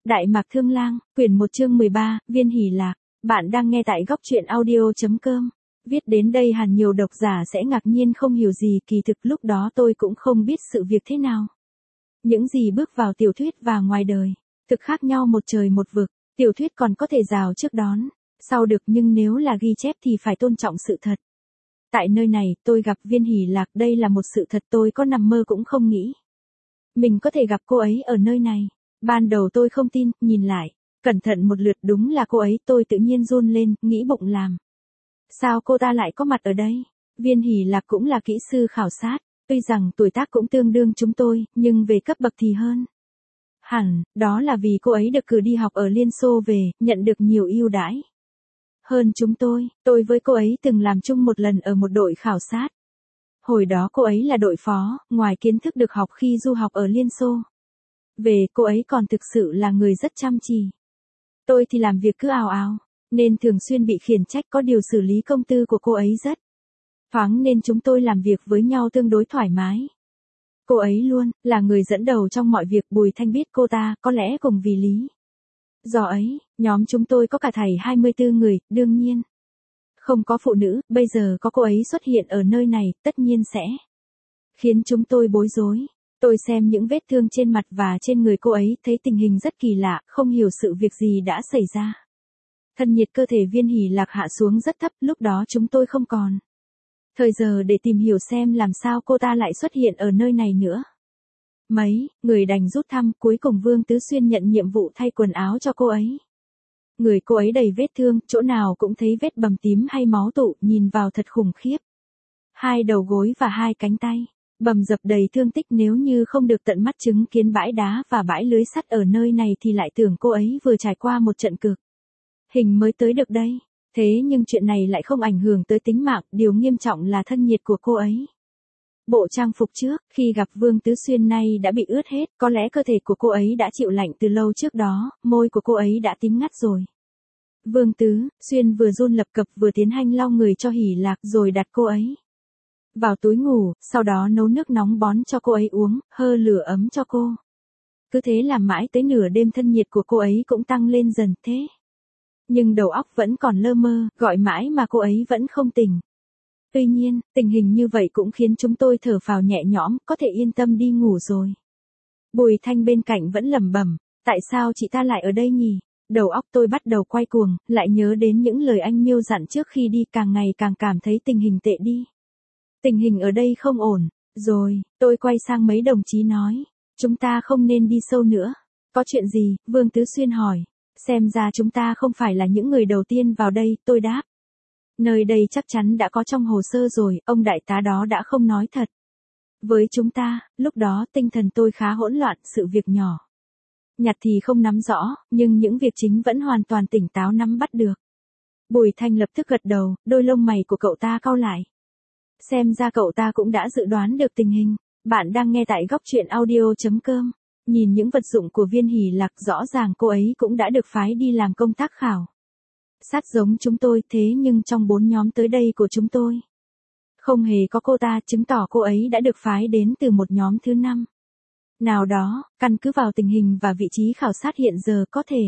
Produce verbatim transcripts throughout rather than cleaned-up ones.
Đại Mạc Thương Lang, quyển một chương mười ba, Viên Hỷ Lạc. Bạn đang nghe tại góc truyện audio.com. Viết đến đây hẳn nhiều độc giả sẽ ngạc nhiên không hiểu gì, kỳ thực lúc đó tôi cũng không biết sự việc thế nào. Những gì bước vào tiểu thuyết và ngoài đời, thực khác nhau một trời một vực, tiểu thuyết còn có thể rào trước đón, sau được, nhưng nếu là ghi chép thì phải tôn trọng sự thật. Tại nơi này, tôi gặp Viên Hỷ Lạc, đây là một sự thật tôi có nằm mơ cũng không nghĩ. Mình có thể gặp cô ấy ở nơi này. Ban đầu tôi không tin, nhìn lại, cẩn thận một lượt đúng là cô ấy, tôi tự nhiên run lên, nghĩ bụng làm. Sao cô ta lại có mặt ở đây? Viên Hỷ Lạc cũng là kỹ sư khảo sát, tuy rằng tuổi tác cũng tương đương chúng tôi, nhưng về cấp bậc thì hơn. Hẳn, đó là vì cô ấy được cử đi học ở Liên Xô về, nhận được nhiều ưu đãi hơn chúng tôi, tôi với cô ấy từng làm chung một lần ở một đội khảo sát. Hồi đó cô ấy là đội phó, ngoài kiến thức được học khi du học ở Liên Xô. Về, cô ấy còn thực sự là người rất chăm chỉ. Tôi thì làm việc cứ ào ào, nên thường xuyên bị khiển trách, có điều xử lý công tư của cô ấy rất thoáng nên chúng tôi làm việc với nhau tương đối thoải mái. Cô ấy luôn là người dẫn đầu trong mọi việc, Bùi Thanh biết cô ta, có lẽ cùng vì lý do ấy, nhóm chúng tôi có cả thảy hai mươi tư người, đương nhiên không có phụ nữ, bây giờ có cô ấy xuất hiện ở nơi này, tất nhiên sẽ khiến chúng tôi bối rối. Tôi xem những vết thương trên mặt và trên người cô ấy, thấy tình hình rất kỳ lạ, không hiểu sự việc gì đã xảy ra. Thân nhiệt cơ thể Viên Hỷ Lạc hạ xuống rất thấp, lúc đó chúng tôi không còn thời giờ để tìm hiểu xem làm sao cô ta lại xuất hiện ở nơi này nữa. Mấy người đành rút thăm, cuối cùng Vương Tứ Xuyên nhận nhiệm vụ thay quần áo cho cô ấy. Người cô ấy đầy vết thương, chỗ nào cũng thấy vết bầm tím hay máu tụ, nhìn vào thật khủng khiếp. Hai đầu gối và hai cánh tay bầm dập đầy thương tích, nếu như không được tận mắt chứng kiến bãi đá và bãi lưới sắt ở nơi này thì lại tưởng cô ấy vừa trải qua một trận cực hình mới tới được đây. Thế nhưng chuyện này lại không ảnh hưởng tới tính mạng, điều nghiêm trọng là thân nhiệt của cô ấy. Bộ trang phục trước, khi gặp Vương Tứ Xuyên nay đã bị ướt hết, có lẽ cơ thể của cô ấy đã chịu lạnh từ lâu trước đó, môi của cô ấy đã tím ngắt rồi. Vương Tứ Xuyên vừa run lập cập vừa tiến hành lau người cho Hỷ Lạc rồi đặt cô ấy vào túi ngủ, sau đó nấu nước nóng bón cho cô ấy uống, hơ lửa ấm cho cô. Cứ thế làm mãi tới nửa đêm, thân nhiệt của cô ấy cũng tăng lên dần thế. Nhưng đầu óc vẫn còn lơ mơ, gọi mãi mà cô ấy vẫn không tỉnh. Tuy nhiên, tình hình như vậy cũng khiến chúng tôi thở phào nhẹ nhõm, có thể yên tâm đi ngủ rồi. Bùi Thanh bên cạnh vẫn lẩm bẩm, tại sao chị ta lại ở đây nhỉ? Đầu óc tôi bắt đầu quay cuồng, lại nhớ đến những lời anh Miêu dặn trước khi đi, càng ngày càng cảm thấy tình hình tệ đi. Tình hình ở đây không ổn. Rồi, tôi quay sang mấy đồng chí nói, chúng ta không nên đi sâu nữa. Có chuyện gì? Vương Tứ Xuyên hỏi. Xem ra chúng ta không phải là những người đầu tiên vào đây, tôi đáp. Nơi đây chắc chắn đã có trong hồ sơ rồi, ông đại tá đó đã không nói thật với chúng ta. Lúc đó tinh thần tôi khá hỗn loạn, sự việc nhỏ nhặt thì không nắm rõ, nhưng những việc chính vẫn hoàn toàn tỉnh táo nắm bắt được. Bùi Thanh lập tức gật đầu, đôi lông mày của cậu ta cau lại. Xem ra cậu ta cũng đã dự đoán được tình hình. Bạn đang nghe tại góc truyện audio.com. Nhìn những vật dụng của Viên Hỷ Lạc, rõ ràng cô ấy cũng đã được phái đi làm công tác khảo sát giống chúng tôi, thế nhưng trong bốn nhóm tới đây của chúng tôi không hề có cô ta, chứng tỏ cô ấy đã được phái đến từ một nhóm thứ năm nào đó. Căn cứ vào tình hình và vị trí khảo sát hiện giờ, có thể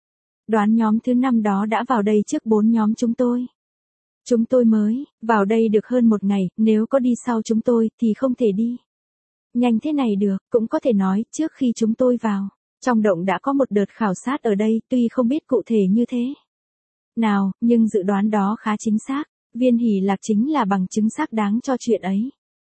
đoán nhóm thứ năm đó đã vào đây trước bốn nhóm chúng tôi. Chúng tôi mới vào đây được hơn một ngày, nếu có đi sau chúng tôi thì không thể đi nhanh thế này được. Cũng có thể nói, trước khi chúng tôi vào trong động đã có một đợt khảo sát ở đây, tuy không biết cụ thể như thế nào, nhưng dự đoán đó khá chính xác. Viên Hỷ Lạc chính là bằng chứng xác đáng cho chuyện ấy.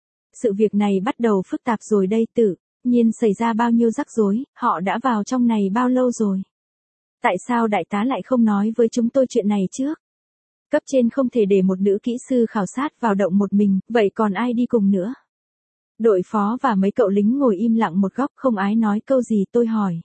Sự việc này bắt đầu phức tạp rồi đây, tự nhiên xảy ra bao nhiêu rắc rối, họ đã vào trong này bao lâu rồi? Tại sao đại tá lại không nói với chúng tôi chuyện này trước? Cấp trên không thể để một nữ kỹ sư khảo sát vào động một mình, vậy còn ai đi cùng nữa? Đội phó và mấy cậu lính ngồi im lặng một góc, không ai nói câu gì. Tôi hỏi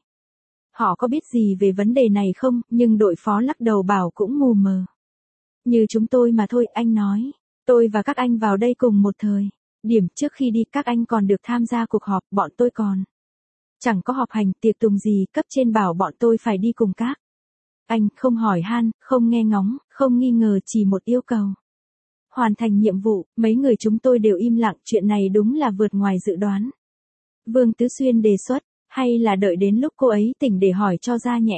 họ có biết gì về vấn đề này không, nhưng đội phó lắc đầu bảo cũng mù mờ. Như chúng tôi mà thôi, anh nói. Tôi và các anh vào đây cùng một thời điểm, trước khi đi các anh còn được tham gia cuộc họp, bọn tôi còn chẳng có họp hành, tiệc tùng gì, cấp trên bảo bọn tôi phải đi cùng các anh, không hỏi han, không nghe ngóng, không nghi ngờ, chỉ một yêu cầu: hoàn thành nhiệm vụ. Mấy người chúng tôi đều im lặng, chuyện này đúng là vượt ngoài dự đoán. Vương Tứ Xuyên đề xuất, Hay là đợi đến lúc cô ấy tỉnh để hỏi cho ra nhẽ?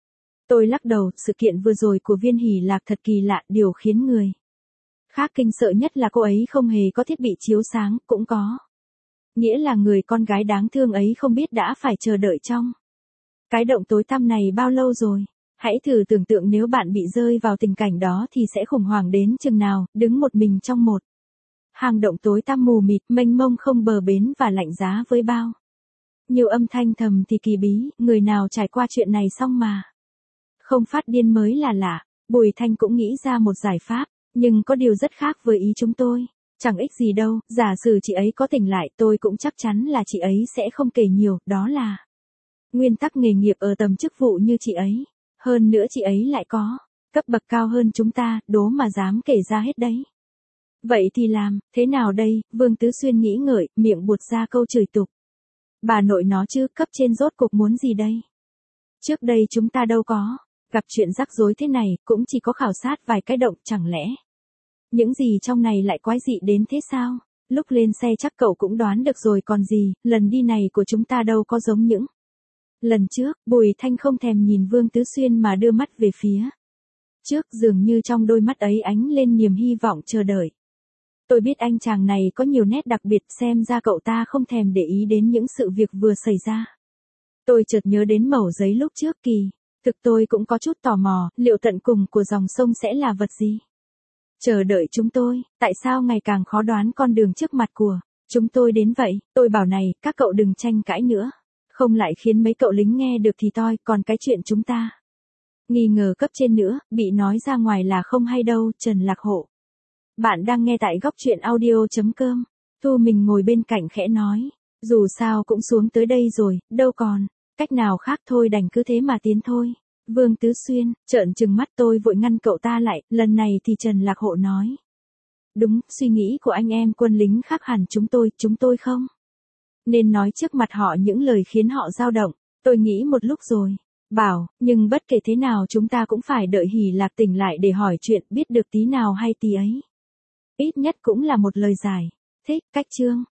Tôi lắc đầu, sự kiện vừa rồi của Viên Hỷ Lạc thật kỳ lạ, điều khiến người khác kinh sợ nhất là cô ấy không hề có thiết bị chiếu sáng, cũng có nghĩa là người con gái đáng thương ấy không biết đã phải chờ đợi trong cái động tối tăm này bao lâu rồi. Hãy thử tưởng tượng nếu bạn bị rơi vào tình cảnh đó thì sẽ khủng hoảng đến chừng nào, đứng một mình trong một hang động tối tăm mù mịt, mênh mông không bờ bến và lạnh giá với bao nhiều âm thanh thầm thì kỳ bí, người nào trải qua chuyện này xong mà không phát điên mới là lạ. Bùi Thanh cũng nghĩ ra một giải pháp, nhưng có điều rất khác với ý chúng tôi. Chẳng ích gì đâu, giả sử chị ấy có tỉnh lại tôi cũng chắc chắn là chị ấy sẽ không kể nhiều, đó là nguyên tắc nghề nghiệp ở tầm chức vụ như chị ấy. Hơn nữa chị ấy lại có cấp bậc cao hơn chúng ta, đố mà dám kể ra hết đấy. Vậy thì làm thế nào đây? Vương Tứ Xuyên nghĩ ngợi, miệng buột ra câu chửi tục. Bà nội nó chứ, cấp trên rốt cuộc muốn gì đây? Trước đây chúng ta đâu có gặp chuyện rắc rối thế này, cũng chỉ có khảo sát vài cái động, chẳng lẽ những gì trong này lại quái dị đến thế sao? Lúc lên xe chắc cậu cũng đoán được rồi còn gì, lần đi này của chúng ta đâu có giống những lần trước. Bùi Thanh không thèm nhìn Vương Tứ Xuyên mà đưa mắt về phía trước, dường như trong đôi mắt ấy ánh lên niềm hy vọng chờ đợi. Tôi biết anh chàng này có nhiều nét đặc biệt, xem ra cậu ta không thèm để ý đến những sự việc vừa xảy ra. Tôi chợt nhớ đến mẩu giấy lúc trước, kỳ thực tôi cũng có chút tò mò, liệu tận cùng của dòng sông sẽ là vật gì? Chờ đợi chúng tôi, tại sao ngày càng khó đoán con đường trước mặt của chúng tôi đến vậy? Tôi bảo này, các cậu đừng tranh cãi nữa. Không lại khiến mấy cậu lính nghe được thì toi, còn cái chuyện chúng ta nghi ngờ cấp trên nữa, bị nói ra ngoài là không hay đâu. Trần Lạc Hộ. Bạn đang nghe tại góc truyện audio.com. Thu mình ngồi bên cạnh khẽ nói. Dù sao cũng xuống tới đây rồi, đâu còn cách nào khác, thôi đành cứ thế mà tiến thôi. Vương Tứ Xuyên trợn trừng mắt, tôi vội ngăn cậu ta lại. Lần này thì Trần Lạc Hộ nói. Đúng, suy nghĩ của anh em quân lính khác hẳn chúng tôi, chúng tôi không nên nói trước mặt họ những lời khiến họ dao động. Tôi nghĩ một lúc rồi. Bảo, nhưng bất kể thế nào chúng ta cũng phải đợi Hỷ Lạc tỉnh lại để hỏi chuyện, biết được tí nào hay tí ấy. Ít nhất cũng là một lời giải thích. Cách chương